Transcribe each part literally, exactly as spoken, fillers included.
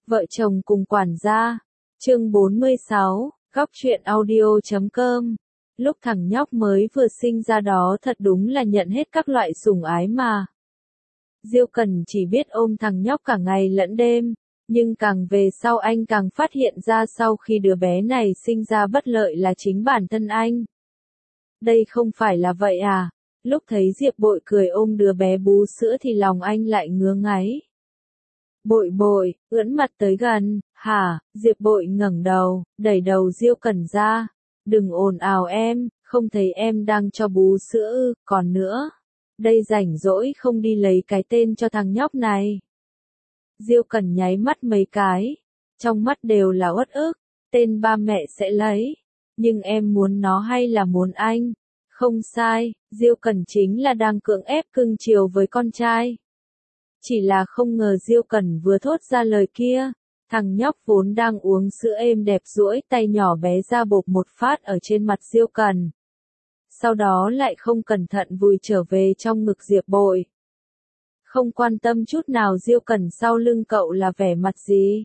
Vợ chồng cùng quản gia. Chương bốn mươi sáu, góc truyện audio chấm com. Lúc thằng nhóc mới vừa sinh ra đó thật đúng là nhận hết các loại sủng ái mà. Diêu Cần chỉ biết ôm thằng nhóc cả ngày lẫn đêm, nhưng càng về sau anh càng phát hiện ra sau khi đứa bé này sinh ra bất lợi là chính bản thân anh. Đây không phải là vậy à? Lúc thấy Diệp Bội cười ôm đứa bé bú sữa thì lòng anh lại ngứa ngáy. Bội bội, ưỡn mặt tới gần, hả? Diệp Bội ngẩng đầu, đẩy đầu Diêu Cần ra. Đừng ồn ào em, không thấy em đang cho bú sữa ư, còn nữa. Đây rảnh rỗi không đi lấy cái tên cho thằng nhóc này. Diêu Cần nháy mắt mấy cái, trong mắt đều là uất ức, tên ba mẹ sẽ lấy, nhưng em muốn nó hay là muốn anh? Không sai, Diêu Cần chính là đang cưỡng ép cưng chiều với con trai. Chỉ là không ngờ Diêu Cần vừa thốt ra lời kia, thằng nhóc vốn đang uống sữa êm đẹp duỗi tay nhỏ bé ra bộp một phát ở trên mặt Diêu Cần. Sau đó lại không cẩn thận vùi trở về trong ngực Diệp Bội. Không quan tâm chút nào Diêu Cần sau lưng cậu là vẻ mặt gì.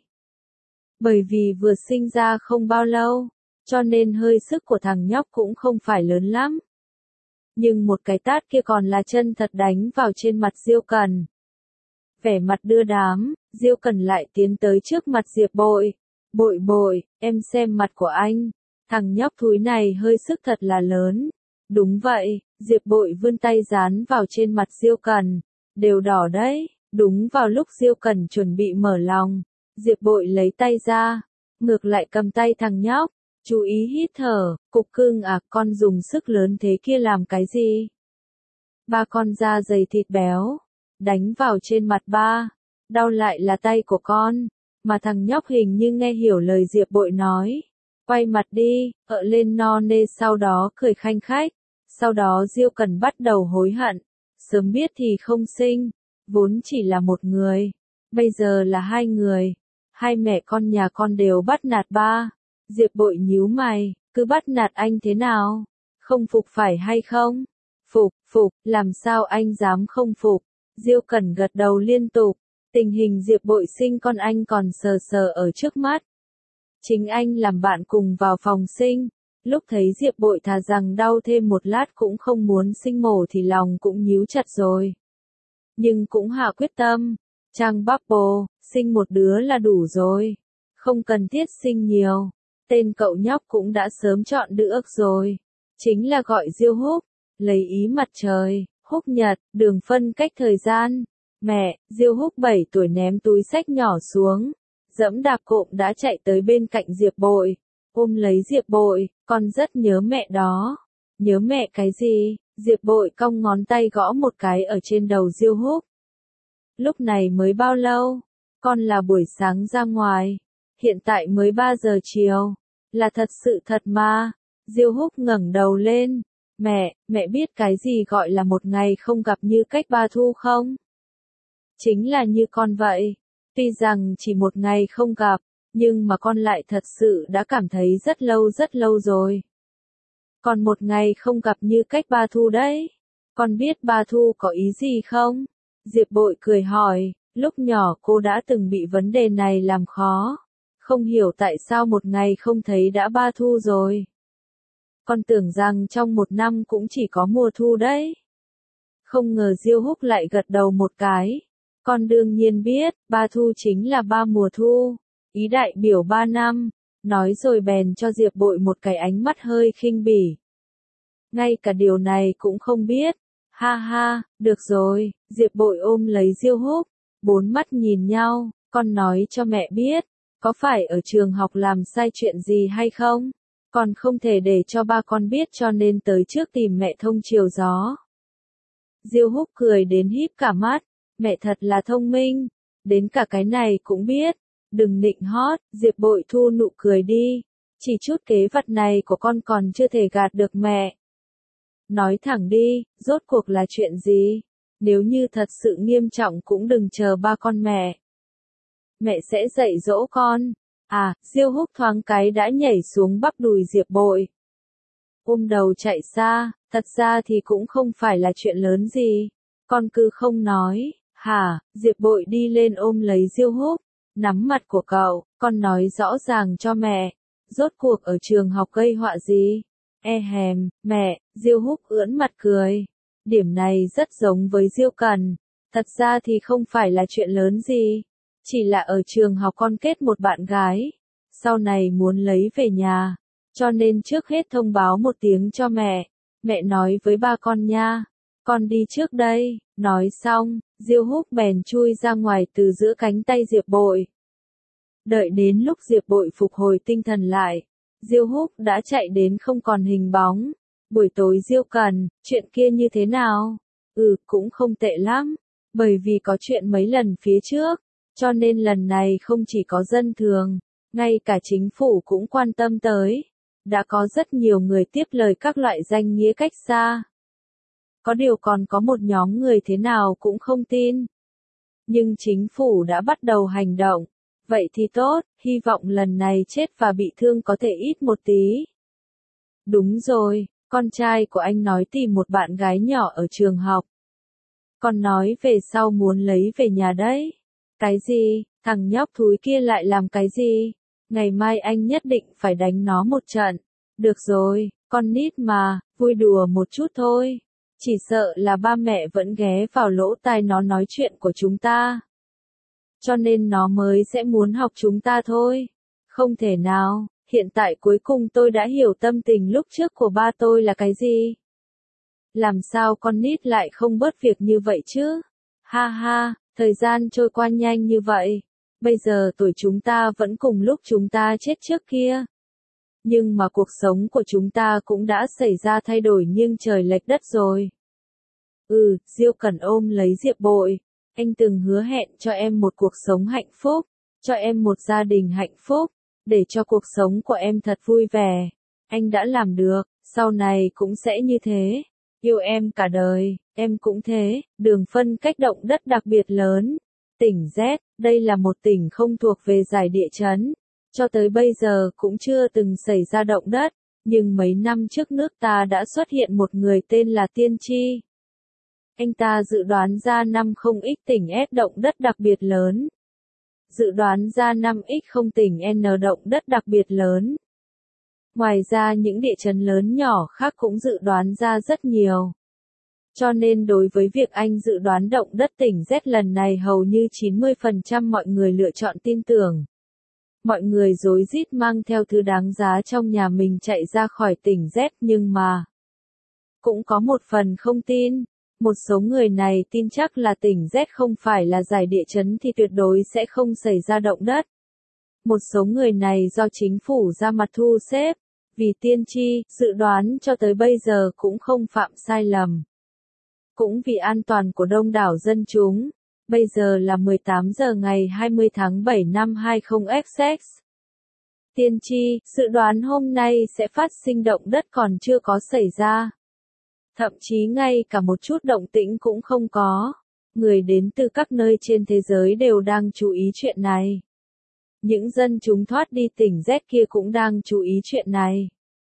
Bởi vì vừa sinh ra không bao lâu, cho nên hơi sức của thằng nhóc cũng không phải lớn lắm. Nhưng một cái tát kia còn là chân thật đánh vào trên mặt Diêu Cần. Vẻ mặt đưa đám, Diêu Cần lại tiến tới trước mặt Diệp Bội. Bội bội, em xem mặt của anh. Thằng nhóc thúi này hơi sức thật là lớn. Đúng vậy, Diệp Bội vươn tay dán vào trên mặt Diêu Cần. Đều đỏ đấy. Đúng vào lúc Diêu Cần chuẩn bị mở lòng, Diệp Bội lấy tay ra, ngược lại cầm tay thằng nhóc. Chú ý hít thở, cục cưng à, con dùng sức lớn thế kia làm cái gì? Ba con da dày thịt béo, đánh vào trên mặt ba, đau lại là tay của con, mà thằng nhóc hình như nghe hiểu lời Diệp Bội nói. Quay mặt đi, ợ lên no nê sau đó cười khanh khách, sau đó Diêu Cần bắt đầu hối hận, sớm biết thì không sinh, vốn chỉ là một người, bây giờ là hai người, hai mẹ con nhà con đều bắt nạt ba. Diệp Bội nhíu mày, cứ bắt nạt anh thế nào? Không phục phải hay không? Phục, phục, làm sao anh dám không phục? Diêu Cần gật đầu liên tục, tình hình Diệp Bội sinh con anh còn sờ sờ ở trước mắt. Chính anh làm bạn cùng vào phòng sinh, lúc thấy Diệp Bội thà rằng đau thêm một lát cũng không muốn sinh mổ thì lòng cũng nhíu chặt rồi. Nhưng cũng hạ quyết tâm, Trang Bubble, sinh một đứa là đủ rồi, không cần thiết sinh nhiều. Tên cậu nhóc cũng đã sớm chọn được rồi, chính là gọi Diêu Húc, lấy ý mặt trời, Húc Nhật, đường phân cách thời gian. Mẹ, Diêu Húc bảy tuổi ném túi xách nhỏ xuống, dẫm đạp cộm đã chạy tới bên cạnh Diệp Bội, ôm lấy Diệp Bội, con rất nhớ mẹ đó. Nhớ mẹ cái gì? Diệp Bội cong ngón tay gõ một cái ở trên đầu Diêu Húc. Lúc này mới bao lâu? Con là buổi sáng ra ngoài, hiện tại mới ba giờ chiều. Là thật sự thật mà. Diêu Húc ngẩng đầu lên. Mẹ, mẹ biết cái gì gọi là một ngày không gặp như cách ba thu không? Chính là như con vậy. Tuy rằng chỉ một ngày không gặp, nhưng mà con lại thật sự đã cảm thấy rất lâu rất lâu rồi. Còn một ngày không gặp như cách ba thu đấy. Con biết ba thu có ý gì không? Diệp Bội cười hỏi, lúc nhỏ cô đã từng bị vấn đề này làm khó. Không hiểu tại sao một ngày không thấy đã ba thu rồi. Con tưởng rằng trong một năm cũng chỉ có mùa thu đấy. Không ngờ Diêu Húc lại gật đầu một cái. Con đương nhiên biết, ba thu chính là ba mùa thu. Ý đại biểu ba năm. Nói rồi bèn cho Diệp Bội một cái ánh mắt hơi khinh bỉ. Ngay cả điều này cũng không biết. Ha ha, được rồi, Diệp Bội ôm lấy Diêu Húc. Bốn mắt nhìn nhau, con nói cho mẹ biết. Có phải ở trường học làm sai chuyện gì hay không? Con không thể để cho ba con biết cho nên tới trước tìm mẹ thông chiều gió. Diêu Húc cười đến híp cả mắt. Mẹ thật là thông minh. Đến cả cái này cũng biết. Đừng nịnh hót. Diệp Bội thu nụ cười đi. Chỉ chút kế vật này của con còn chưa thể gạt được mẹ. Nói thẳng đi, rốt cuộc là chuyện gì? Nếu như thật sự nghiêm trọng cũng đừng chờ ba con mẹ. Mẹ sẽ dạy dỗ con. À, Diêu Húc thoáng cái đã nhảy xuống bắp đùi Diệp Bội. Ôm đầu chạy xa, thật ra thì cũng không phải là chuyện lớn gì. Con cứ không nói, hả? Diệp Bội đi lên ôm lấy Diêu Húc. Nắm mặt của cậu, con nói rõ ràng cho mẹ. Rốt cuộc ở trường học gây họa gì? E hèm, mẹ, Diêu Húc ưỡn mặt cười. Điểm này rất giống với Diêu Cần. Thật ra thì không phải là chuyện lớn gì. Chỉ là ở trường học con kết một bạn gái. Sau này muốn lấy về nhà. Cho nên trước hết thông báo một tiếng cho mẹ. Mẹ nói với ba con nha. Con đi trước đây. Nói xong, Diêu Húc bèn chui ra ngoài từ giữa cánh tay Diệp Bội. Đợi đến lúc Diệp Bội phục hồi tinh thần lại. Diêu Húc đã chạy đến không còn hình bóng. Buổi tối Diêu Cần, chuyện kia như thế nào? Ừ, cũng không tệ lắm. Bởi vì có chuyện mấy lần phía trước. Cho nên lần này không chỉ có dân thường. Ngay cả chính phủ cũng quan tâm tới. Đã có rất nhiều người tiếp lời các loại danh nghĩa cách xa. Có điều còn có một nhóm người thế nào cũng không tin. Nhưng chính phủ đã bắt đầu hành động. Vậy thì tốt, hy vọng lần này chết và bị thương có thể ít một tí. Đúng rồi, con trai của anh nói tìm một bạn gái nhỏ ở trường học. Con nói về sau muốn lấy về nhà đấy. Cái gì, thằng nhóc thúi kia lại làm cái gì? Ngày mai anh nhất định phải đánh nó một trận. Được rồi, con nít mà, vui đùa một chút thôi. Chỉ sợ là ba mẹ vẫn ghé vào lỗ tai nó nói chuyện của chúng ta. Cho nên nó mới sẽ muốn học chúng ta thôi. Không thể nào, hiện tại cuối cùng tôi đã hiểu tâm tình lúc trước của ba tôi là cái gì. Làm sao con nít lại không bớt việc như vậy chứ? Ha ha, thời gian trôi qua nhanh như vậy. Bây giờ tuổi chúng ta vẫn cùng lúc chúng ta chết trước kia. Nhưng mà cuộc sống của chúng ta cũng đã xảy ra thay đổi nghiêng trời lệch đất rồi. Ừ, Diêu Cần ôm lấy Diệp Bội. Anh từng hứa hẹn cho em một cuộc sống hạnh phúc, cho em một gia đình hạnh phúc, để cho cuộc sống của em thật vui vẻ. Anh đã làm được, sau này cũng sẽ như thế. Yêu em cả đời, em cũng thế. Đường phân cách động đất đặc biệt lớn. Tỉnh Z, đây là một tỉnh không thuộc về giải địa chấn. Cho tới bây giờ cũng chưa từng xảy ra động đất, nhưng mấy năm trước nước ta đã xuất hiện một người tên là Tiên Tri. Anh ta dự đoán ra năm không x tỉnh S động đất đặc biệt lớn. Dự đoán ra năm x không tỉnh N động đất đặc biệt lớn. Ngoài ra những địa chấn lớn nhỏ khác cũng dự đoán ra rất nhiều. Cho nên đối với việc anh dự đoán động đất tỉnh Z lần này hầu như chín mươi phần trăm mọi người lựa chọn tin tưởng. Mọi người rối rít mang theo thứ đáng giá trong nhà mình chạy ra khỏi tỉnh Z nhưng mà cũng có một phần không tin. Một số người này tin chắc là tỉnh Z không phải là giải địa chấn thì tuyệt đối sẽ không xảy ra động đất. Một số người này do chính phủ ra mặt thu xếp, vì tiên tri, dự đoán cho tới bây giờ cũng không phạm sai lầm. Cũng vì an toàn của đông đảo dân chúng, bây giờ là mười tám giờ ngày hai mươi tháng bảy năm hai không X X. Tiên tri, dự đoán hôm nay sẽ phát sinh động đất còn chưa có xảy ra. Thậm chí ngay cả một chút động tĩnh cũng không có. Người đến từ các nơi trên thế giới đều đang chú ý chuyện này. Những dân chúng thoát đi tỉnh Z kia cũng đang chú ý chuyện này.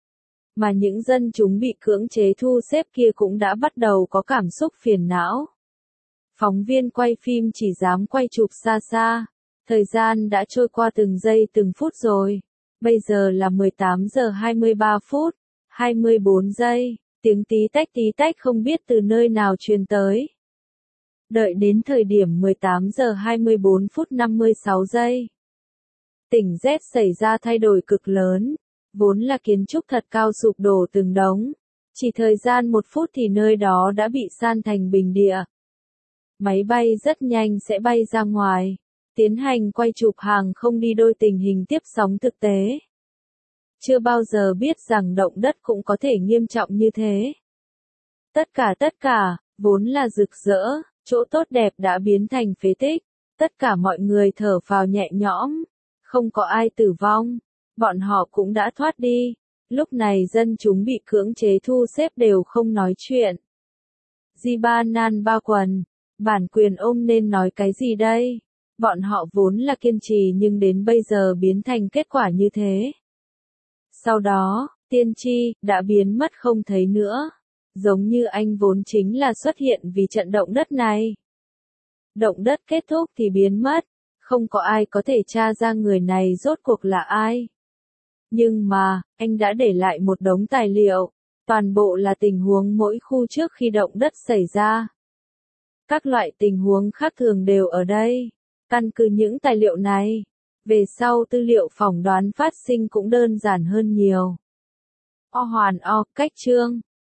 Mà những dân chúng bị cưỡng chế thu xếp kia cũng đã bắt đầu có cảm xúc phiền não. Phóng viên quay phim chỉ dám quay chụp xa xa. Thời gian đã trôi qua từng giây từng phút rồi. Bây giờ là mười tám giờ hai mươi ba phút, hai mươi bốn giây. Tiếng tí tách tí tách không biết từ nơi nào truyền tới. Đợi đến thời điểm mười tám giờ hai mươi bốn phút năm mươi sáu giây. Tỉnh Z xảy ra thay đổi cực lớn. Vốn là kiến trúc thật cao sụp đổ từng đống. Chỉ thời gian một phút thì nơi đó đã bị san thành bình địa. Máy bay rất nhanh sẽ bay ra ngoài. Tiến hành quay chụp hàng không đi đôi tình hình tiếp sóng thực tế. Chưa bao giờ biết rằng động đất cũng có thể nghiêm trọng như thế. Tất cả tất cả, vốn là rực rỡ, chỗ tốt đẹp đã biến thành phế tích. Tất cả mọi người thở phào nhẹ nhõm. Không có ai tử vong. Bọn họ cũng đã thoát đi. Lúc này dân chúng bị cưỡng chế thu xếp đều không nói chuyện. Ji Nan Ba Quần, bản quyền ôm nên nói cái gì đây? Bọn họ vốn là kiên trì nhưng đến bây giờ biến thành kết quả như thế. Sau đó, tiên tri, đã biến mất không thấy nữa. Giống như anh vốn chính là xuất hiện vì trận động đất này. Động đất kết thúc thì biến mất. Không có ai có thể tra ra người này rốt cuộc là ai. Nhưng mà, anh đã để lại một đống tài liệu, toàn bộ là tình huống mỗi khu trước khi động đất xảy ra. Các loại tình huống khác thường đều ở đây. Căn cứ những tài liệu này, về sau tư liệu phỏng đoán phát sinh cũng đơn giản hơn nhiều. O hoàn o, cách chương.